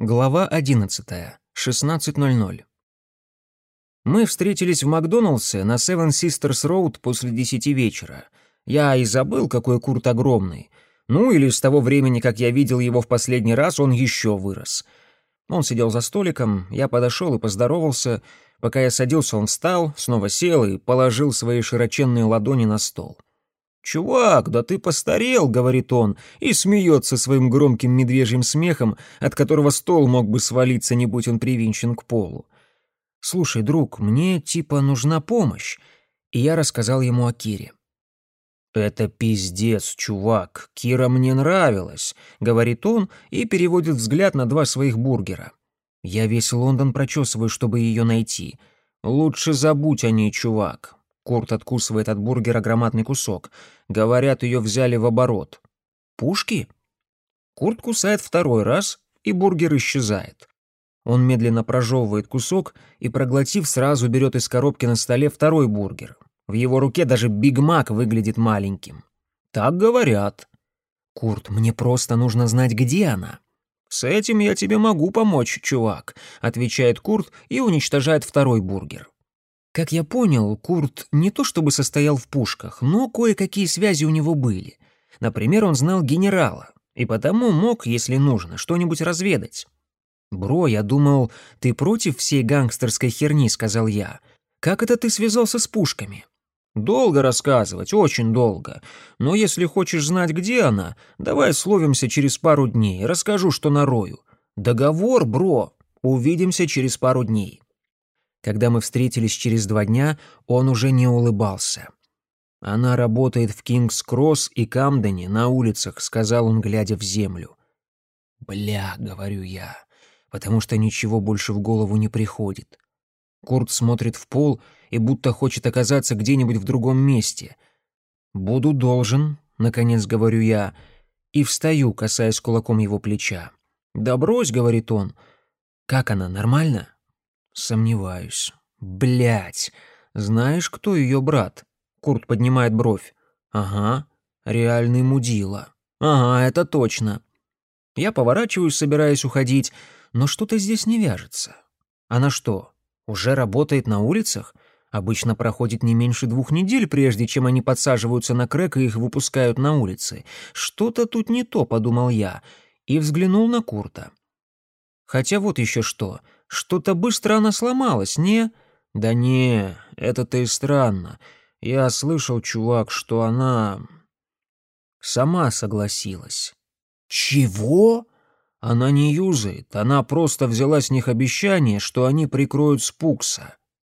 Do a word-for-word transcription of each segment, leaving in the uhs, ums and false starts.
Глава одиннадцатая. шестнадцать ноль ноль. Мы встретились в Макдоналдсе на Seven Sisters Road после десяти вечера. Я и забыл, какой Курт огромный. Ну, или с того времени, как я видел его в последний раз, он еще вырос. Он сидел за столиком, я подошел и поздоровался. Пока я садился, он встал, снова сел и положил свои широченные ладони на стол. «Чувак, да ты постарел», — говорит он, и смеется своим громким медвежьим смехом, от которого стол мог бы свалиться, не будь он привинчен к полу. «Слушай, друг, мне типа нужна помощь», и я рассказал ему о Кире. «Это пиздец, чувак, Кира мне нравилась», — говорит он и переводит взгляд на два своих бургера. «Я весь Лондон прочесываю, чтобы ее найти. Лучше забудь о ней, чувак». Курт откусывает от бургера громадный кусок. Говорят, ее взяли в оборот. Пушки? Курт кусает второй раз, и бургер исчезает. Он медленно прожевывает кусок и, проглотив, сразу берет из коробки на столе второй бургер. В его руке даже Биг Мак выглядит маленьким. Так говорят. Курт, мне просто нужно знать, где она. С этим я тебе могу помочь, чувак, отвечает Курт и уничтожает второй бургер. Как я понял, Курт не то чтобы состоял в пушках, но кое-какие связи у него были. Например, он знал генерала, и потому мог, если нужно, что-нибудь разведать. «Бро, я думал, ты против всей гангстерской херни», — сказал я. «Как это ты связался с пушками?» «Долго рассказывать, очень долго. Но если хочешь знать, где она, давай словимся через пару дней, расскажу, что нарою. Договор, бро. Увидимся через пару дней». Когда мы встретились через два дня, он уже не улыбался. «Она работает в Кингс-Кросс и Камдене на улицах», — сказал он, глядя в землю. «Бля», — говорю я, потому что ничего больше в голову не приходит. Курт смотрит в пол и будто хочет оказаться где-нибудь в другом месте. «Буду должен», — наконец говорю я, и встаю, касаясь кулаком его плеча. «Да брось», — говорит он. «Как она, нормально?» «Сомневаюсь. Блядь. Знаешь, кто ее брат?» Курт поднимает бровь. «Ага. Реальный мудила. Ага, это точно». Я поворачиваюсь, собираясь уходить, но что-то здесь не вяжется. Она что, уже работает на улицах? Обычно проходит не меньше двух недель, прежде чем они подсаживаются на крэк и их выпускают на улицы. Что-то тут не то, подумал я, и взглянул на Курта. Хотя вот еще что. Что-то быстро она сломалась, не? Да не, это-то и странно. Я слышал, чувак, что она сама согласилась. Чего? Она не юзает, она просто взяла с них обещание, что они прикроют Спукса.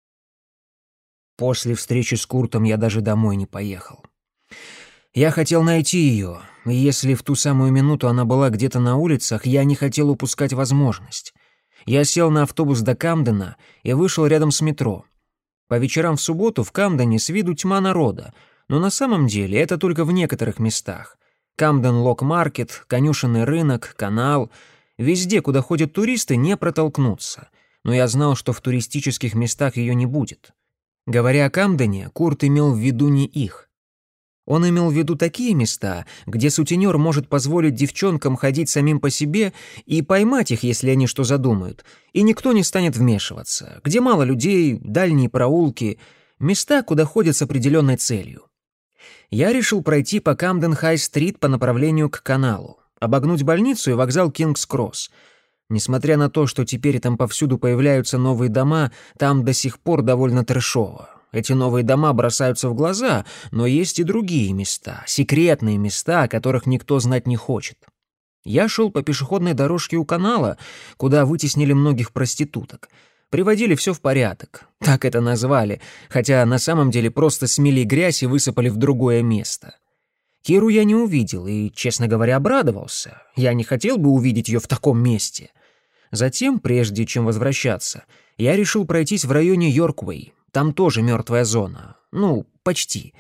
После встречи с Куртом я даже домой не поехал. Я хотел найти ее, и если в ту самую минуту она была где-то на улицах, я не хотел упускать возможность. Я сел на автобус до Камдена и вышел рядом с метро. По вечерам в субботу в Камдене с виду тьма народа, но на самом деле это только в некоторых местах. Камден-Лок-Маркет, конюшенный рынок, канал. Везде, куда ходят туристы, не протолкнуться. Но я знал, что в туристических местах ее не будет. Говоря о Камдене, Курт имел в виду не их. Он имел в виду такие места, где сутенер может позволить девчонкам ходить самим по себе и поймать их, если они что задумают, и никто не станет вмешиваться, где мало людей, дальние проулки, места, куда ходят с определенной целью. Я решил пройти по Камден-Хай-стрит по направлению к каналу, обогнуть больницу и вокзал Кингс-Кросс. Несмотря на то, что теперь там повсюду появляются новые дома, там до сих пор довольно трэшово. Эти новые дома бросаются в глаза, но есть и другие места, секретные места, о которых никто знать не хочет. Я шел по пешеходной дорожке у канала, куда вытеснили многих проституток. Приводили все в порядок, так это назвали, хотя на самом деле просто смели грязь и высыпали в другое место. Киру я не увидел и, честно говоря, обрадовался. Я не хотел бы увидеть ее в таком месте. Затем, прежде чем возвращаться, я решил пройтись в районе Йорквей. Там тоже мертвая зона. Ну, почти.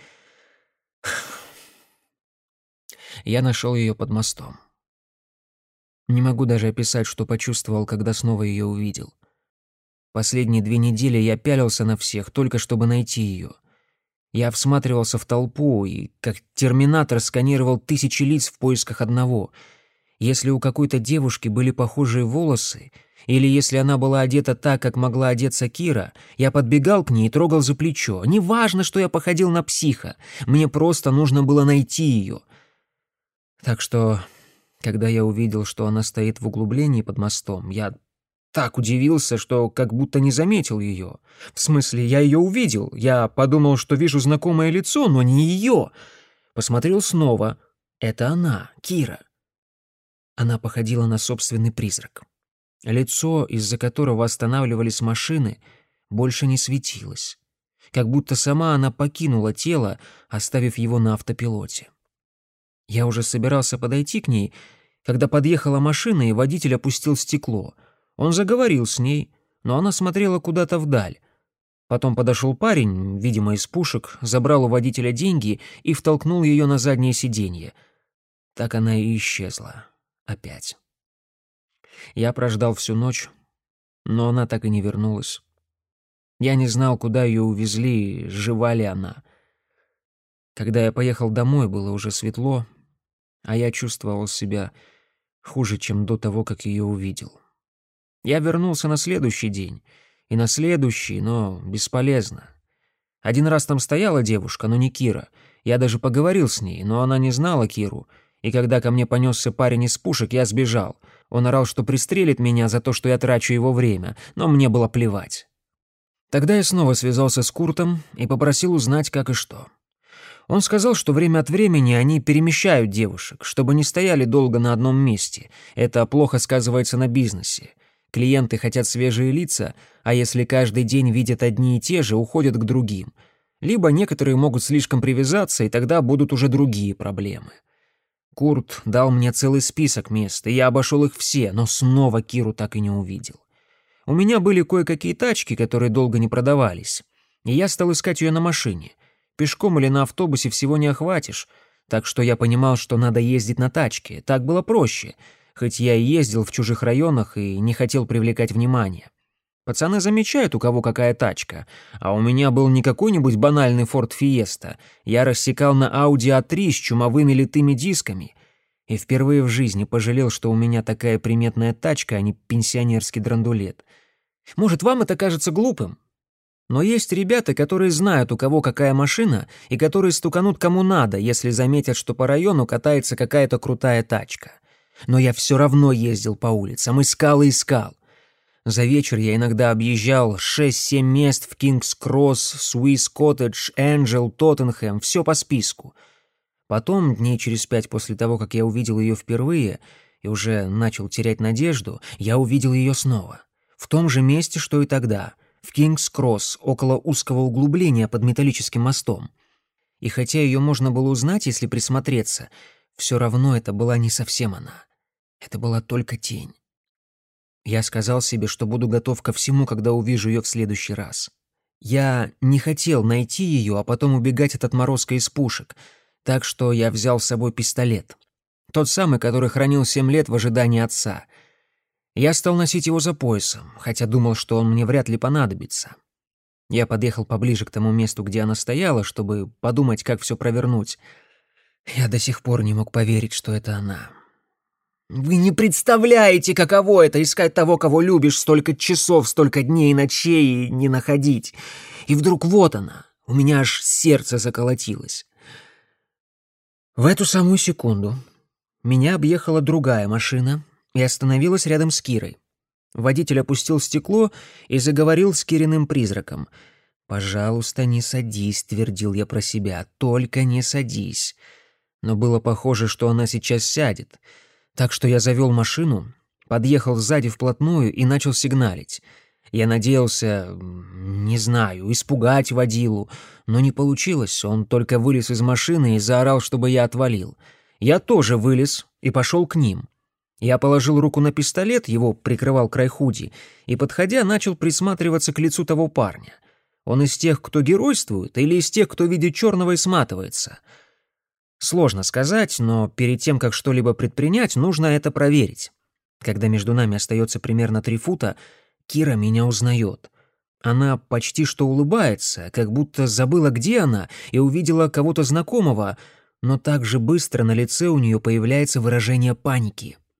Я нашел ее под мостом. Не могу даже описать, что почувствовал, когда снова ее увидел. Последние две недели я пялился на всех, только чтобы найти ее. Я всматривался в толпу и, как терминатор, сканировал тысячи лиц в поисках одного. Если у какой-то девушки были похожие волосы, или если она была одета так, как могла одеться Кира, я подбегал к ней и трогал за плечо. Неважно, что я походил на психа, мне просто нужно было найти ее. Так что, когда я увидел, что она стоит в углублении под мостом, я так удивился, что как будто не заметил ее. В смысле, я ее увидел. Я подумал, что вижу знакомое лицо, но не ее. Посмотрел снова. Это она, Кира. Она походила на собственный призрак. Лицо, из-за которого останавливались машины, больше не светилось. Как будто сама она покинула тело, оставив его на автопилоте. Я уже собирался подойти к ней, когда подъехала машина, и водитель опустил стекло. Он заговорил с ней, но она смотрела куда-то вдаль. Потом подошел парень, видимо, из пушек, забрал у водителя деньги и втолкнул ее на заднее сиденье. Так она и исчезла. Опять. Я прождал всю ночь, но она так и не вернулась. Я не знал, куда ее увезли, жива ли она. Когда я поехал домой, было уже светло, а я чувствовал себя хуже, чем до того, как ее увидел. Я вернулся на следующий день, и на следующий, но бесполезно. Один раз там стояла девушка, но не Кира. Я даже поговорил с ней, но она не знала Киру, и когда ко мне понесся парень из пушек, я сбежал. Он орал, что пристрелит меня за то, что я трачу его время, но мне было плевать. Тогда я снова связался с Куртом и попросил узнать, как и что. Он сказал, что время от времени они перемещают девушек, чтобы не стояли долго на одном месте. Это плохо сказывается на бизнесе. Клиенты хотят свежие лица, а если каждый день видят одни и те же, уходят к другим. Либо некоторые могут слишком привязаться, и тогда будут уже другие проблемы. Курт дал мне целый список мест, и я обошел их все, но снова Киру так и не увидел. У меня были кое-какие тачки, которые долго не продавались, и я стал искать ее на машине. Пешком или на автобусе всего не охватишь, так что я понимал, что надо ездить на тачке, так было проще, хоть я и ездил в чужих районах и не хотел привлекать внимание. Пацаны замечают, у кого какая тачка, а у меня был не какой-нибудь банальный Ford Fiesta. Я рассекал на Audi а три с чумовыми литыми дисками. И впервые в жизни пожалел, что у меня такая приметная тачка, а не пенсионерский драндулет. Может, вам это кажется глупым? Но есть ребята, которые знают, у кого какая машина, и которые стуканут кому надо, если заметят, что по району катается какая-то крутая тачка. Но я все равно ездил по улицам, искал и искал. За вечер я иногда объезжал шесть-семь мест в Кингс-Кросс, Суис-Коттедж, Энджел, Тоттенхэм, все по списку. Потом, дней через пять после того, как я увидел ее впервые и уже начал терять надежду, я увидел ее снова. В том же месте, что и тогда, в Кингс-Кросс, около узкого углубления под металлическим мостом. И хотя ее можно было узнать, если присмотреться, все равно это была не совсем она. Это была только тень. Я сказал себе, что буду готов ко всему, когда увижу ее в следующий раз. Я не хотел найти ее, а потом убегать от отморозка из пушек, так что я взял с собой пистолет. Тот самый, который хранил семь лет в ожидании отца. Я стал носить его за поясом, хотя думал, что он мне вряд ли понадобится. Я подъехал поближе к тому месту, где она стояла, чтобы подумать, как все провернуть. Я до сих пор не мог поверить, что это она. Вы не представляете, каково это — искать того, кого любишь, столько часов, столько дней и ночей и не находить. И вдруг вот она, у меня аж сердце заколотилось. В эту самую секунду меня объехала другая машина и остановилась рядом с Кирой. Водитель опустил стекло и заговорил с Кириным призраком. «Пожалуйста, не садись», — твердил я про себя, — «только не садись». Но было похоже, что она сейчас сядет. Так что я завел машину, подъехал сзади вплотную и начал сигналить. Я надеялся, не знаю, испугать водилу, но не получилось, он только вылез из машины и заорал, чтобы я отвалил. Я тоже вылез и пошел к ним. Я положил руку на пистолет, его прикрывал край худи, и, подходя, начал присматриваться к лицу того парня. Он из тех, кто геройствует, или из тех, кто видит черного и сматывается? Сложно сказать, но перед тем, как что-либо предпринять, нужно это проверить. Когда между нами остается примерно три фута, Кира меня узнает. Она почти что улыбается, как будто забыла, где она, и увидела кого-то знакомого, но так же быстро на лице у нее появляется выражение паники.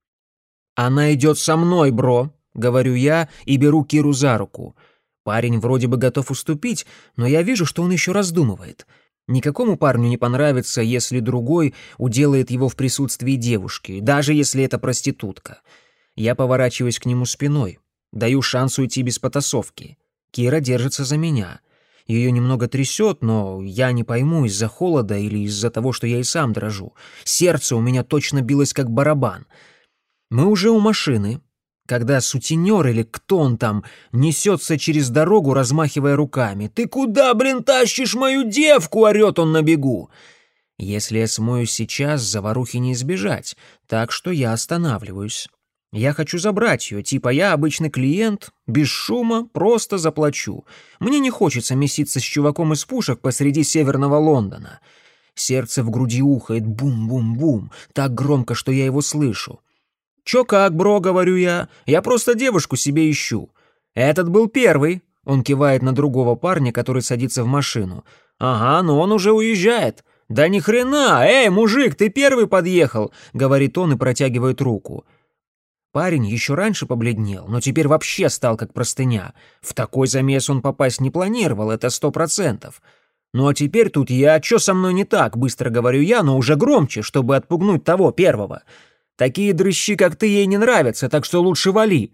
«Она идет со мной, бро», — говорю я и беру Киру за руку. Парень вроде бы готов уступить, но я вижу, что он еще раздумывает. Никакому парню не понравится, если другой уделает его в присутствии девушки, даже если это проститутка. Я поворачиваюсь к нему спиной, даю шанс уйти без потасовки. Кира держится за меня. Ее немного трясет, но я не пойму, из-за холода или из-за того, что я и сам дрожу. Сердце у меня точно билось, как барабан. Мы уже у машины, когда сутенер или кто он там несется через дорогу, размахивая руками. «Ты куда, блин, тащишь мою девку?» — орет он на бегу. Если я смоюсь сейчас, заварухи не избежать, так что я останавливаюсь. Я хочу забрать ее, типа я обычный клиент, без шума, просто заплачу. Мне не хочется меситься с чуваком из пушек посреди северного Лондона. Сердце в груди ухает бум-бум-бум, так громко, что я его слышу. «Чё как, бро?» — говорю я. «Я просто девушку себе ищу». «Этот был первый», — он кивает на другого парня, который садится в машину. «Ага, но он уже уезжает». «Да ни хрена! Эй, мужик, ты первый подъехал!» — говорит он и протягивает руку. Парень еще раньше побледнел, но теперь вообще стал как простыня. В такой замес он попасть не планировал, это сто процентов. «Ну а теперь тут я, чё со мной не так?» — быстро говорю я, но уже громче, чтобы отпугнуть того первого. «Такие дрыщи, как ты, ей не нравятся, так что лучше вали».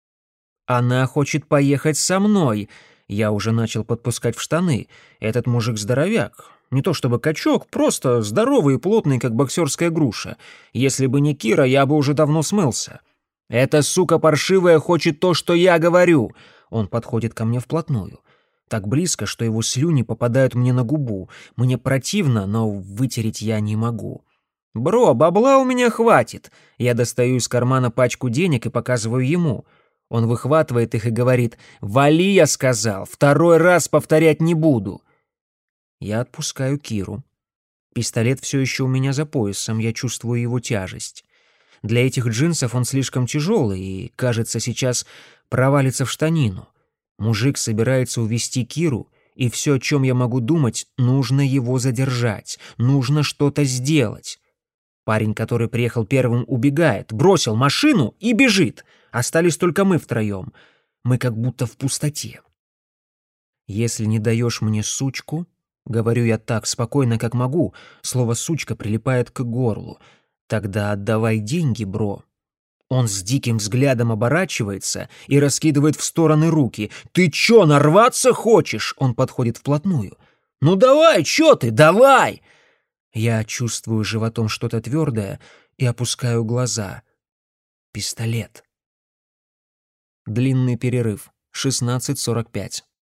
«Она хочет поехать со мной». Я уже начал подпускать в штаны. Этот мужик здоровяк. Не то чтобы качок, просто здоровый и плотный, как боксерская груша. Если бы не Кира, я бы уже давно смылся. «Эта сука паршивая хочет то, что я говорю». Он подходит ко мне вплотную. Так близко, что его слюни попадают мне на губу. Мне противно, но вытереть я не могу. «Бро, бабла у меня хватит». Я достаю из кармана пачку денег и показываю ему. Он выхватывает их и говорит: «Вали, я сказал, второй раз повторять не буду». Я отпускаю Киру. Пистолет все еще у меня за поясом, я чувствую его тяжесть. Для этих джинсов он слишком тяжелый и, кажется, сейчас провалится в штанину. Мужик собирается увести Киру, и все, о чем я могу думать, нужно его задержать, нужно что-то сделать. Парень, который приехал первым, убегает, бросил машину и бежит. Остались только мы втроем. Мы как будто в пустоте. «Если не даешь мне сучку...» — говорю я так спокойно, как могу, слово «сучка» прилипает к горлу. «Тогда отдавай деньги, бро». Он с диким взглядом оборачивается и раскидывает в стороны руки. «Ты чё, нарваться хочешь?» Он подходит вплотную. «Ну давай, чё ты, давай!» Я чувствую животом что-то твердое и опускаю глаза. Пистолет. Длинный перерыв. шестнадцать сорок пять.